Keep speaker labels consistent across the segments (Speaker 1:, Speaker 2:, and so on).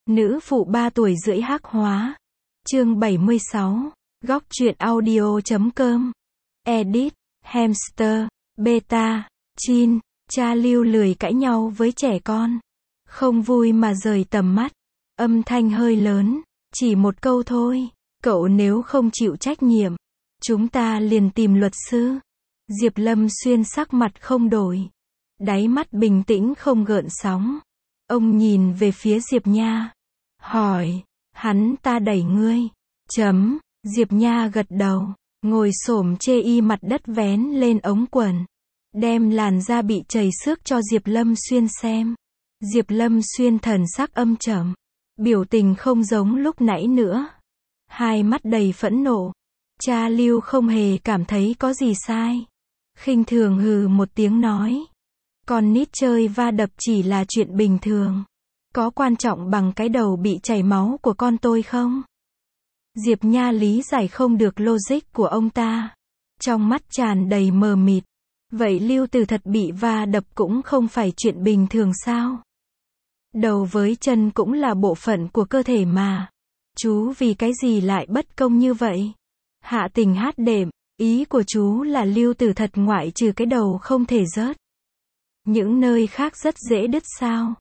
Speaker 1: Nữ phụ 3 tuổi rưỡi hắc hóa. Chương 76. Góc truyện audio.com. Edit. Hamster. Beta. Chin. Cha Lưu lười cãi nhau với trẻ con. Không vui mà rời tầm mắt. Âm thanh hơi lớn. Chỉ một câu thôi. Cậu nếu không chịu trách nhiệm, chúng ta liền tìm luật sư. Diệp Lâm Xuyên sắc mặt không đổi. Đáy mắt bình tĩnh không gợn sóng. Ông nhìn về phía Diệp Nha. Hỏi. Hắn ta đẩy ngươi. Diệp Nha gật đầu. Ngồi xổm chê y mặt đất vén lên ống quần. Đem làn da bị chảy xước cho Diệp Lâm Xuyên xem. Diệp Lâm Xuyên thần sắc âm trầm. Biểu tình không giống lúc nãy nữa. Hai mắt đầy phẫn nộ. Cha Lưu không hề cảm thấy có gì sai. Khinh thường hừ một tiếng nói. Con nít chơi va đập chỉ là chuyện bình thường. Có quan trọng bằng cái đầu bị chảy máu của con tôi không? Diệp Nha lý giải không được logic của ông ta. Trong mắt tràn đầy mờ mịt. Vậy Lưu Tử thật bị va đập cũng không phải chuyện bình thường sao? Đầu với chân cũng là bộ phận của cơ thể mà. Chú vì cái gì lại bất công như vậy? Hạ Tình hát đệm. Ý của chú là Lưu Tử thật ngoại trừ cái đầu không thể rớt. Những nơi khác rất dễ đứt sao?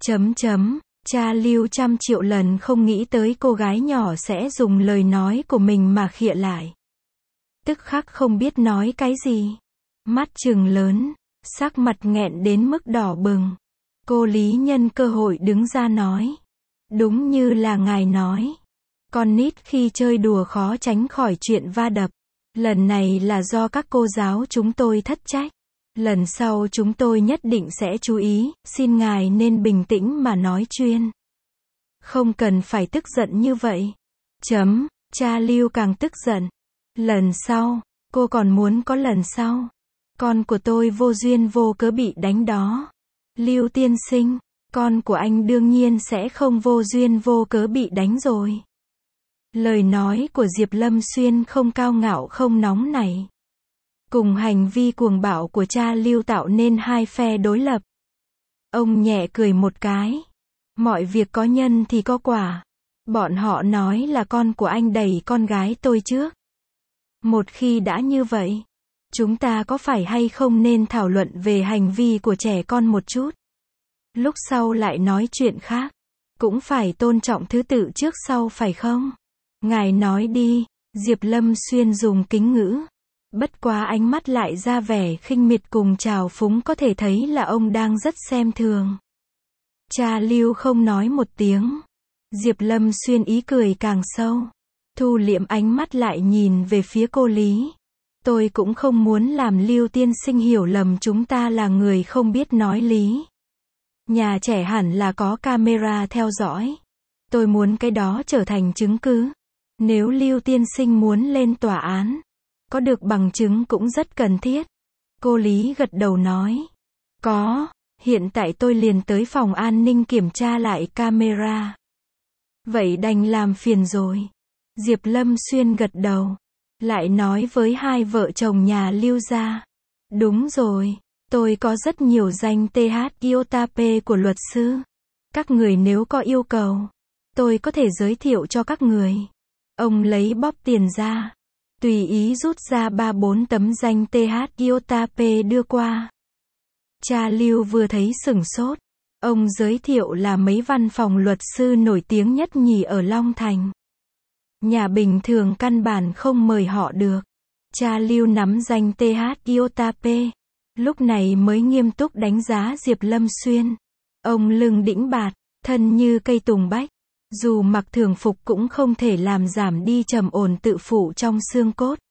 Speaker 1: Cha Lưu trăm triệu lần không nghĩ tới cô gái nhỏ sẽ dùng lời nói của mình mà khịa lại. Tức khắc không biết nói cái gì. Mắt trừng lớn, sắc mặt nghẹn đến mức đỏ bừng. Cô Lý nhân cơ hội đứng ra nói. Đúng như là ngài nói. Con nít khi chơi đùa khó tránh khỏi chuyện va đập. Lần này là do các cô giáo chúng tôi thất trách. Lần sau chúng tôi nhất định sẽ chú ý, xin ngài nên bình tĩnh mà nói chuyên. Không cần phải tức giận như vậy. Cha Lưu càng tức giận. Lần sau, cô còn muốn có lần sau. Con của tôi vô duyên vô cớ bị đánh đó. Lưu tiên sinh, con của anh đương nhiên sẽ không vô duyên vô cớ bị đánh rồi. Lời nói của Diệp Lâm Xuyên không cao ngạo không nóng nảy. Cùng hành vi cuồng bạo của cha Lưu tạo nên hai phe đối lập. Ông nhẹ cười một cái. Mọi việc có nhân thì có quả. Bọn họ nói là con của anh đẩy con gái tôi trước. Một khi đã như vậy, chúng ta có phải hay không nên thảo luận về hành vi của trẻ con một chút? Lúc sau lại nói chuyện khác. Cũng phải tôn trọng thứ tự trước sau phải không? Ngài nói đi. Diệp Lâm Xuyên dùng kính ngữ. Bất quá ánh mắt lại ra vẻ khinh miệt cùng trào phúng, có thể thấy là ông đang rất xem thường. Cha Lưu không nói một tiếng. Diệp Lâm Xuyên ý cười càng sâu. Thu liệm ánh mắt lại nhìn về phía cô Lý. Tôi cũng không muốn làm Lưu tiên sinh hiểu lầm chúng ta là người không biết nói lý. Nhà trẻ hẳn là có camera theo dõi. Tôi muốn cái đó trở thành chứng cứ. Nếu Lưu tiên sinh muốn lên tòa án, có được bằng chứng cũng rất cần thiết. Cô Lý gật đầu nói. Có, hiện tại tôi liền tới phòng an ninh kiểm tra lại camera. Vậy đành làm phiền rồi. Diệp Lâm Xuyên gật đầu. Lại nói với hai vợ chồng nhà Lưu gia. Đúng rồi, tôi có rất nhiều danh TH Iotape của luật sư. Các người nếu có yêu cầu, tôi có thể giới thiệu cho các người. Ông lấy bóp tiền ra. Tùy ý rút ra 3-4 tấm danh TH Iotape đưa qua. Cha Lưu vừa thấy sửng sốt. Ông giới thiệu là mấy văn phòng luật sư nổi tiếng nhất nhì ở Long Thành. Nhà bình thường căn bản không mời họ được. Cha Lưu nắm danh TH Iotape. Lúc này mới nghiêm túc đánh giá Diệp Lâm Xuyên. Ông lưng đĩnh bạt, thân như cây tùng bách. Dù mặc thường phục cũng không thể làm giảm đi trầm ổn tự phụ trong xương cốt.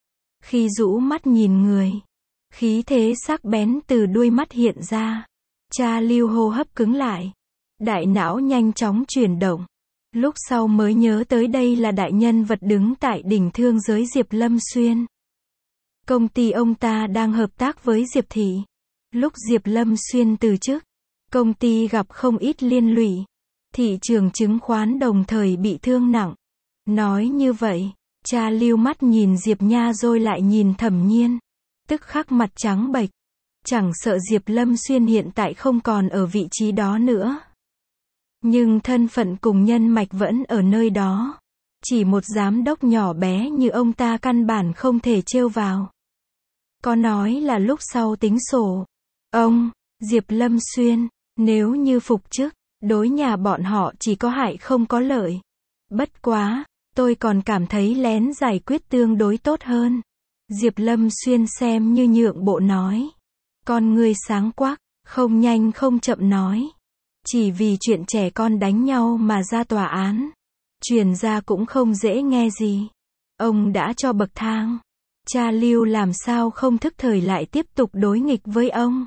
Speaker 1: Khi rũ mắt nhìn người, khí thế sắc bén từ đuôi mắt hiện ra. Cha Lưu hô hấp cứng lại. Đại não nhanh chóng chuyển động. Lúc sau mới nhớ tới đây là đại nhân vật đứng tại đỉnh thương giới Diệp Lâm Xuyên. Công ty ông ta đang hợp tác với Diệp Thị. Lúc Diệp Lâm Xuyên từ chức, công ty gặp không ít liên lụy. Thị trường chứng khoán đồng thời bị thương nặng. Nói như vậy, cha Lưu mắt nhìn Diệp Nha rồi lại nhìn Thẩm Nhiên. Tức khắc mặt trắng bệch. Chẳng sợ Diệp Lâm Xuyên hiện tại không còn ở vị trí đó nữa. Nhưng thân phận cùng nhân mạch vẫn ở nơi đó. Chỉ một giám đốc nhỏ bé như ông ta căn bản không thể trêu vào. Có nói là lúc sau tính sổ. Ông, Diệp Lâm Xuyên, nếu như phục chức, đối nhà bọn họ chỉ có hại không có lợi. Bất quá, tôi còn cảm thấy lén giải quyết tương đối tốt hơn. Diệp Lâm Xuyên xem như nhượng bộ nói. Con ngươi sáng quắc, không nhanh không chậm nói. Chỉ vì chuyện trẻ con đánh nhau mà ra tòa án. Truyền ra cũng không dễ nghe gì. Ông đã cho bậc thang. Cha Lưu làm sao không thức thời lại tiếp tục đối nghịch với ông.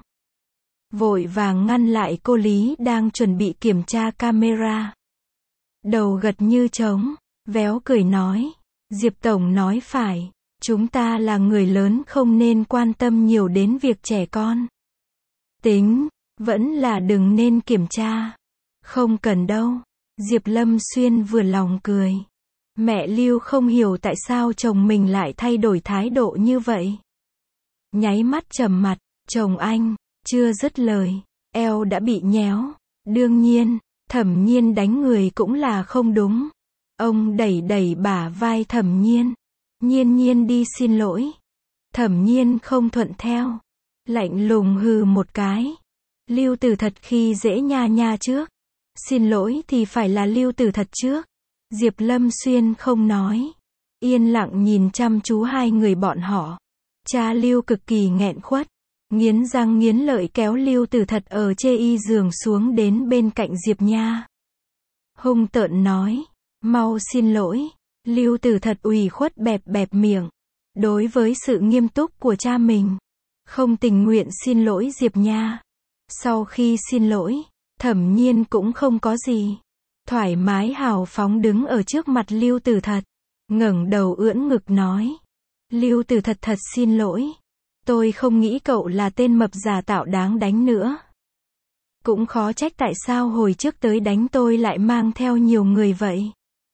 Speaker 1: Vội vàng ngăn lại cô Lý đang chuẩn bị kiểm tra camera. Đầu gật như trống, véo cười nói. Diệp Tổng nói phải, chúng ta là người lớn không nên quan tâm nhiều đến việc trẻ con. Tính, vẫn là đừng nên kiểm tra. Không cần đâu. Diệp Lâm Xuyên vừa lòng cười. Mẹ Lưu không hiểu tại sao chồng mình lại thay đổi thái độ như vậy. Nháy mắt trầm mặt, chồng anh, chưa dứt lời, eo đã bị nhéo. Đương nhiên, Thẩm Nhiên đánh người cũng là không đúng. Ông đẩy đẩy bả vai Thẩm Nhiên. Nhiên Nhiên đi xin lỗi. Thẩm Nhiên không thuận theo. Lạnh lùng hừ một cái. Lưu Tử thật khi dễ nha nha trước. Xin lỗi thì phải là Lưu Tử thật trước. Diệp Lâm Xuyên không nói. Yên lặng nhìn chăm chú hai người bọn họ. Cha Lưu cực kỳ nghẹn khuất. Nghiến răng nghiến lợi kéo Lưu Tử thật ở chê y giường xuống đến bên cạnh Diệp Nha. Hung tợn nói. Mau xin lỗi. Lưu Tử thật ủy khuất bẹp bẹp miệng. Đối với sự nghiêm túc của cha mình. Không tình nguyện xin lỗi Diệp Nha. Sau khi xin lỗi, Thẩm Nhiên cũng không có gì. Thoải mái hào phóng đứng ở trước mặt Lưu Tử thật. Ngẩng đầu ưỡn ngực nói. Lưu Tử thật thật xin lỗi. Tôi không nghĩ cậu là tên mập giả tạo đáng đánh nữa. Cũng khó trách tại sao hồi trước tới đánh tôi lại mang theo nhiều người vậy.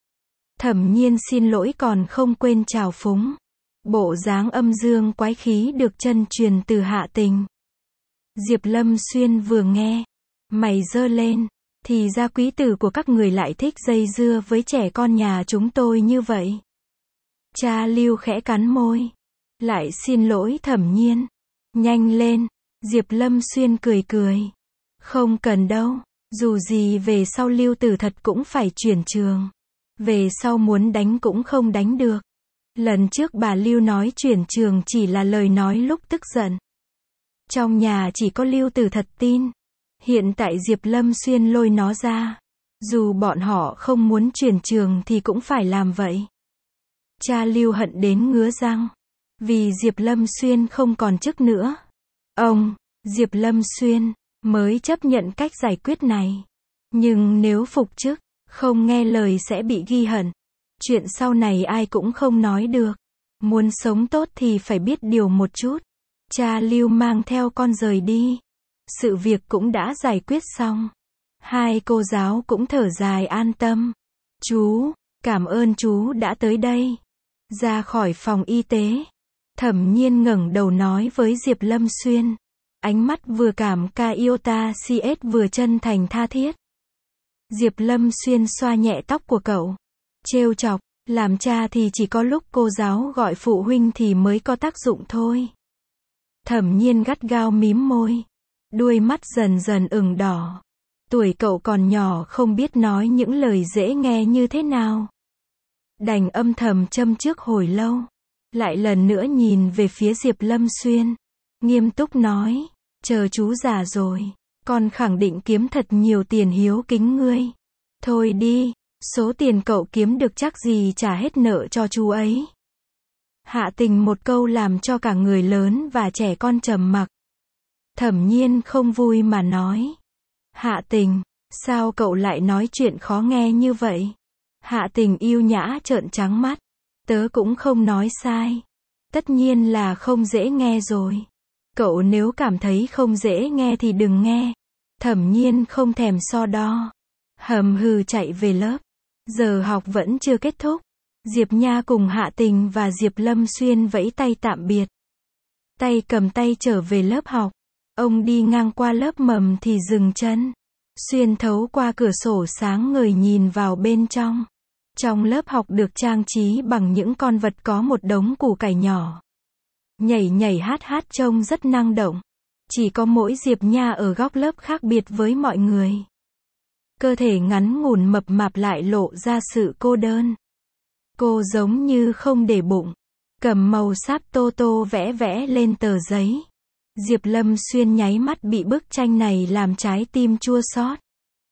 Speaker 1: Thẩm Nhiên xin lỗi còn không quên trào phúng. Bộ dáng âm dương quái khí được chân truyền từ Hạ Tình. Diệp Lâm Xuyên vừa nghe, mày giơ lên, thì ra quý tử của các người lại thích dây dưa với trẻ con nhà chúng tôi như vậy. Cha Lưu khẽ cắn môi, lại xin lỗi Thẩm Nhiên. Nhanh lên, Diệp Lâm Xuyên cười cười. Không cần đâu, dù gì về sau Lưu Tử thật cũng phải chuyển trường. Về sau muốn đánh cũng không đánh được. Lần trước bà Lưu nói chuyển trường chỉ là lời nói lúc tức giận. Trong nhà chỉ có Lưu Tử thật tin. Hiện tại Diệp Lâm Xuyên lôi nó ra. Dù bọn họ không muốn chuyển trường thì cũng phải làm vậy. Cha Lưu hận đến ngứa răng. Vì Diệp Lâm Xuyên không còn chức nữa. Ông, Diệp Lâm Xuyên, mới chấp nhận cách giải quyết này. Nhưng nếu phục chức, không nghe lời sẽ bị ghi hận. Chuyện sau này ai cũng không nói được. Muốn sống tốt thì phải biết điều một chút. Cha Lưu mang theo con rời đi. Sự việc cũng đã giải quyết xong. Hai cô giáo cũng thở dài an tâm. Chú, cảm ơn chú đã tới đây. Ra khỏi phòng y tế. Thẩm Nhiên ngẩng đầu nói với Diệp Lâm Xuyên. Ánh mắt vừa cảm ca yêu ta CS vừa chân thành tha thiết. Diệp Lâm Xuyên xoa nhẹ tóc của cậu. Trêu chọc, làm cha thì chỉ có lúc cô giáo gọi phụ huynh thì mới có tác dụng thôi. Thẩm Nhiên gắt gao mím môi. Đuôi mắt dần dần ửng đỏ. Tuổi cậu còn nhỏ không biết nói những lời dễ nghe như thế nào. Đành âm thầm châm trước hồi lâu. Lại lần nữa nhìn về phía Diệp Lâm Xuyên. Nghiêm túc nói. Chờ chú già rồi. Con khẳng định kiếm thật nhiều tiền hiếu kính ngươi. Thôi đi. Số tiền cậu kiếm được chắc gì trả hết nợ cho chú ấy. Hạ Tình một câu làm cho cả người lớn và trẻ con trầm mặc. Thẩm Nhiên không vui mà nói. Hạ Tình, sao cậu lại nói chuyện khó nghe như vậy? Hạ Tình yêu nhã trợn trắng mắt. Tớ cũng không nói sai. Tất nhiên là không dễ nghe rồi. Cậu nếu cảm thấy không dễ nghe thì đừng nghe. Thẩm Nhiên không thèm so đo. Hầm hừ chạy về lớp. Giờ học vẫn chưa kết thúc. Diệp Nha cùng Hạ Tình và Diệp Lâm Xuyên vẫy tay tạm biệt. Tay cầm tay trở về lớp học. Ông đi ngang qua lớp mầm thì dừng chân. xuyên thấu qua cửa sổ sáng ngời nhìn vào bên trong. Trong lớp học được trang trí bằng những con vật có một đống củ cải nhỏ. Nhảy nhảy hát hát trông rất năng động. Chỉ có mỗi Diệp Nha ở góc lớp khác biệt với mọi người. Cơ thể ngắn ngủn mập mạp lại lộ ra sự cô đơn. Cô giống như không để bụng. Cầm màu sáp tô tô vẽ vẽ lên tờ giấy. Diệp Lâm Xuyên nháy mắt bị bức tranh này làm trái tim chua xót.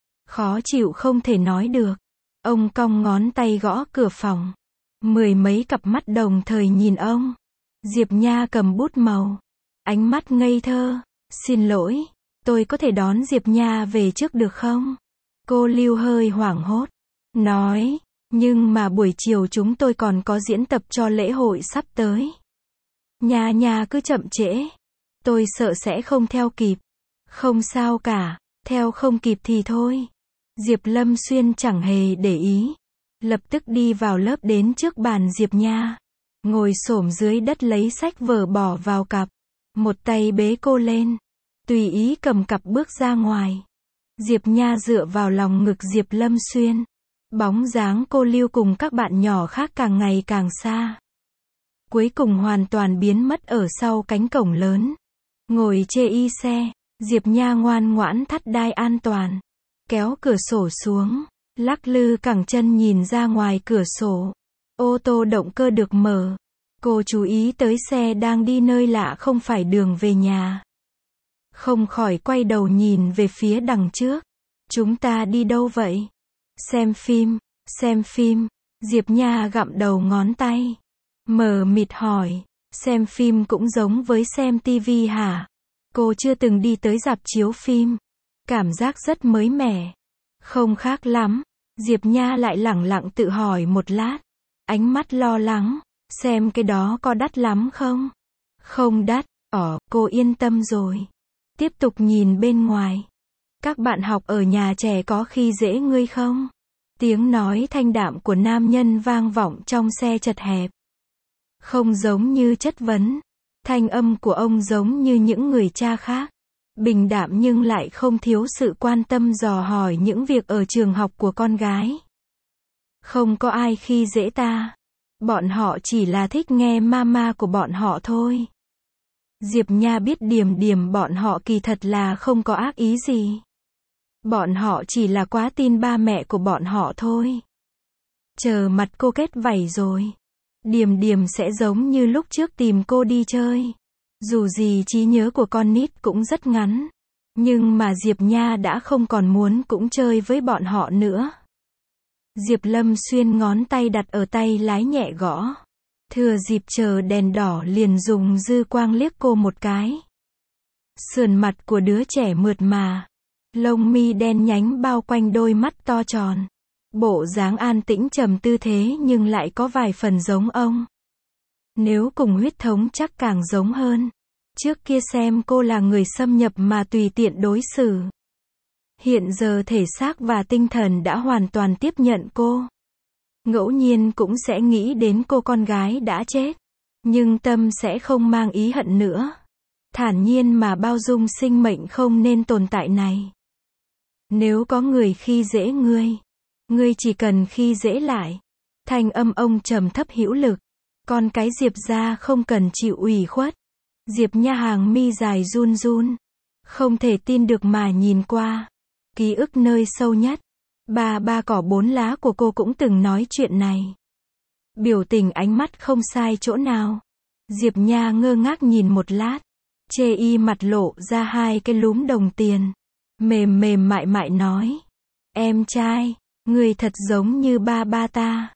Speaker 1: Khó chịu không thể nói được. Ông cong ngón tay gõ cửa phòng. Mười mấy cặp mắt đồng thời nhìn ông. Diệp Nha cầm bút màu. Ánh mắt ngây thơ. Xin lỗi, tôi có thể đón Diệp Nha về trước được không? Cô Lưu hơi hoảng hốt. Nói, nhưng mà buổi chiều chúng tôi còn có diễn tập cho lễ hội sắp tới. Nha nha cứ chậm trễ. Tôi sợ sẽ không theo kịp. Không sao cả, theo không kịp thì thôi. Diệp Lâm Xuyên chẳng hề để ý. Lập tức đi vào lớp đến trước bàn Diệp Nha. Ngồi xổm dưới đất lấy sách vở bỏ vào cặp. Một tay bế cô lên. Tùy ý cầm cặp bước ra ngoài. Diệp Nha dựa vào lòng ngực Diệp Lâm Xuyên. Bóng dáng cô Lưu cùng các bạn nhỏ khác càng ngày càng xa. Cuối cùng hoàn toàn biến mất ở sau cánh cổng lớn. Ngồi chê y xe, Diệp Nha ngoan ngoãn thắt đai an toàn. Kéo cửa sổ xuống, lắc lư cẳng chân nhìn ra ngoài cửa sổ. Ô tô động cơ được mở. Cô chú ý tới xe đang đi nơi lạ không phải đường về nhà. Không khỏi quay đầu nhìn về phía đằng trước. Chúng ta đi đâu vậy? Xem phim, xem phim. Diệp Nha gặm đầu ngón tay. Mờ mịt hỏi, xem phim cũng giống với xem tivi hả? Cô chưa từng đi tới rạp chiếu phim. Cảm giác rất mới mẻ. Không khác lắm. Diệp Nha lại lẳng lặng tự hỏi một lát. Ánh mắt lo lắng. Xem cái đó có đắt lắm không? Không đắt. Cô yên tâm rồi. Tiếp tục nhìn bên ngoài. Các bạn học ở nhà trẻ có khi dễ ngươi không? Tiếng nói thanh đạm của nam nhân vang vọng trong xe chật hẹp. Không giống như chất vấn. Thanh âm của ông giống như những người cha khác. Bình đạm nhưng lại không thiếu sự quan tâm dò hỏi những việc ở trường học của con gái. Không có ai khi dễ ta. Bọn họ chỉ là thích nghe mama của bọn họ thôi. Diệp Nha biết điểm điểm bọn họ kỳ thật là không có ác ý gì. Bọn họ chỉ là quá tin ba mẹ của bọn họ thôi. Chờ mặt cô kết vảy rồi. Điềm điềm sẽ giống như lúc trước tìm cô đi chơi. Dù gì trí nhớ của con nít cũng rất ngắn. Nhưng mà Diệp Nha đã không còn muốn cũng chơi với bọn họ nữa. Diệp Lâm Xuyên ngón tay đặt ở tay lái nhẹ gõ. Thừa dịp chờ đèn đỏ liền dùng dư quang liếc cô một cái. Sườn mặt của đứa trẻ mượt mà. Lông mi đen nhánh bao quanh đôi mắt to tròn. Bộ dáng an tĩnh trầm tư thế nhưng lại có vài phần giống ông. Nếu cùng huyết thống chắc càng giống hơn. Trước kia xem cô là người xâm nhập mà tùy tiện đối xử. Hiện giờ thể xác và tinh thần đã hoàn toàn tiếp nhận cô. Ngẫu nhiên cũng sẽ nghĩ đến cô con gái đã chết. Nhưng tâm sẽ không mang ý hận nữa. Thản nhiên mà bao dung sinh mệnh không nên tồn tại này. Nếu có người khi dễ ngươi chỉ cần khi dễ lại. Thanh âm ông trầm thấp hữu lực. Con cái Diệp gia không cần chịu ủy khuất. Diệp Nha hàng mi dài run run. Không thể tin được mà nhìn qua. Ký ức nơi sâu nhất. Ba cỏ bốn lá của cô cũng từng nói chuyện này. Biểu tình ánh mắt không sai chỗ nào. Diệp Nha ngơ ngác nhìn một lát. Chê y mặt lộ ra hai cái lúm đồng tiền. Mềm mềm mại mại nói. Em trai, người thật giống như ba ta.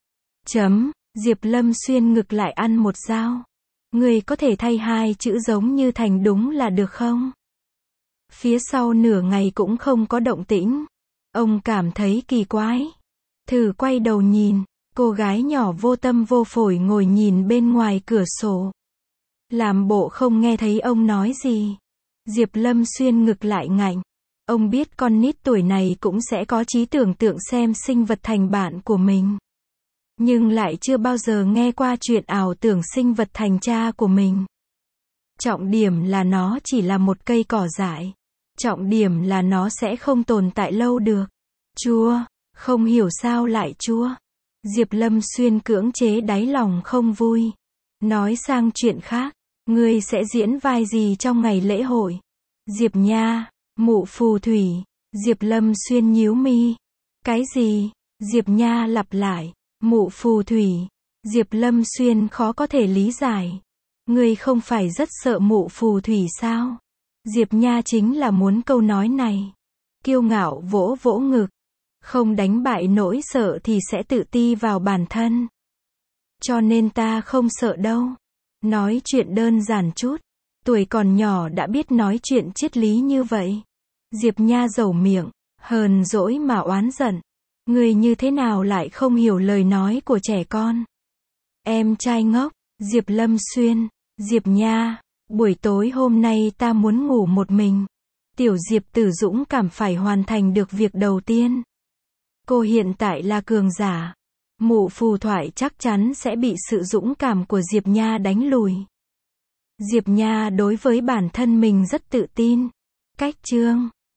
Speaker 1: Diệp Lâm Xuyên ngực lại ăn một dao. Người có thể thay hai chữ giống như thành đúng là được không? Phía sau nửa ngày cũng không có động tĩnh. Ông cảm thấy kỳ quái. Thử quay đầu nhìn. Cô gái nhỏ vô tâm vô phổi ngồi nhìn bên ngoài cửa sổ. Làm bộ không nghe thấy ông nói gì. Diệp Lâm Xuyên ngực lại ngạnh. Ông biết con nít tuổi này cũng sẽ có trí tưởng tượng xem sinh vật thành bạn của mình. Nhưng lại chưa bao giờ nghe qua chuyện ảo tưởng sinh vật thành cha của mình. Trọng điểm là nó chỉ là một cây cỏ dại. Trọng điểm là nó sẽ không tồn tại lâu được. Chua, không hiểu sao lại chua. Diệp Lâm Xuyên cưỡng chế đáy lòng không vui. Nói sang chuyện khác, ngươi sẽ diễn vai gì trong ngày lễ hội? Diệp Nha, mụ phù thủy. Diệp Lâm Xuyên nhíu mi. Cái gì? Diệp Nha lặp lại. Mụ phù thủy. Diệp Lâm Xuyên khó có thể lý giải. Ngươi không phải rất sợ mụ phù thủy sao? Diệp Nha chính là muốn câu nói này. Kiêu ngạo vỗ vỗ ngực. Không đánh bại nỗi sợ thì sẽ tự ti vào bản thân. Cho nên ta không sợ đâu. Nói chuyện đơn giản chút. Tuổi còn nhỏ đã biết nói chuyện triết lý như vậy. Diệp Nha dầu miệng, hờn dỗi mà oán giận. Người như thế nào lại không hiểu lời nói của trẻ con? Em trai ngốc, Diệp Lâm Xuyên, Diệp Nha, buổi tối hôm nay ta muốn ngủ một mình. Tiểu Diệp Tử dũng cảm phải hoàn thành được việc đầu tiên. Cô hiện tại là cường giả. Mụ phù thoại chắc chắn sẽ bị sự dũng cảm của Diệp Nha đánh lùi. Diệp Nha đối với bản thân mình rất tự tin. Cách chương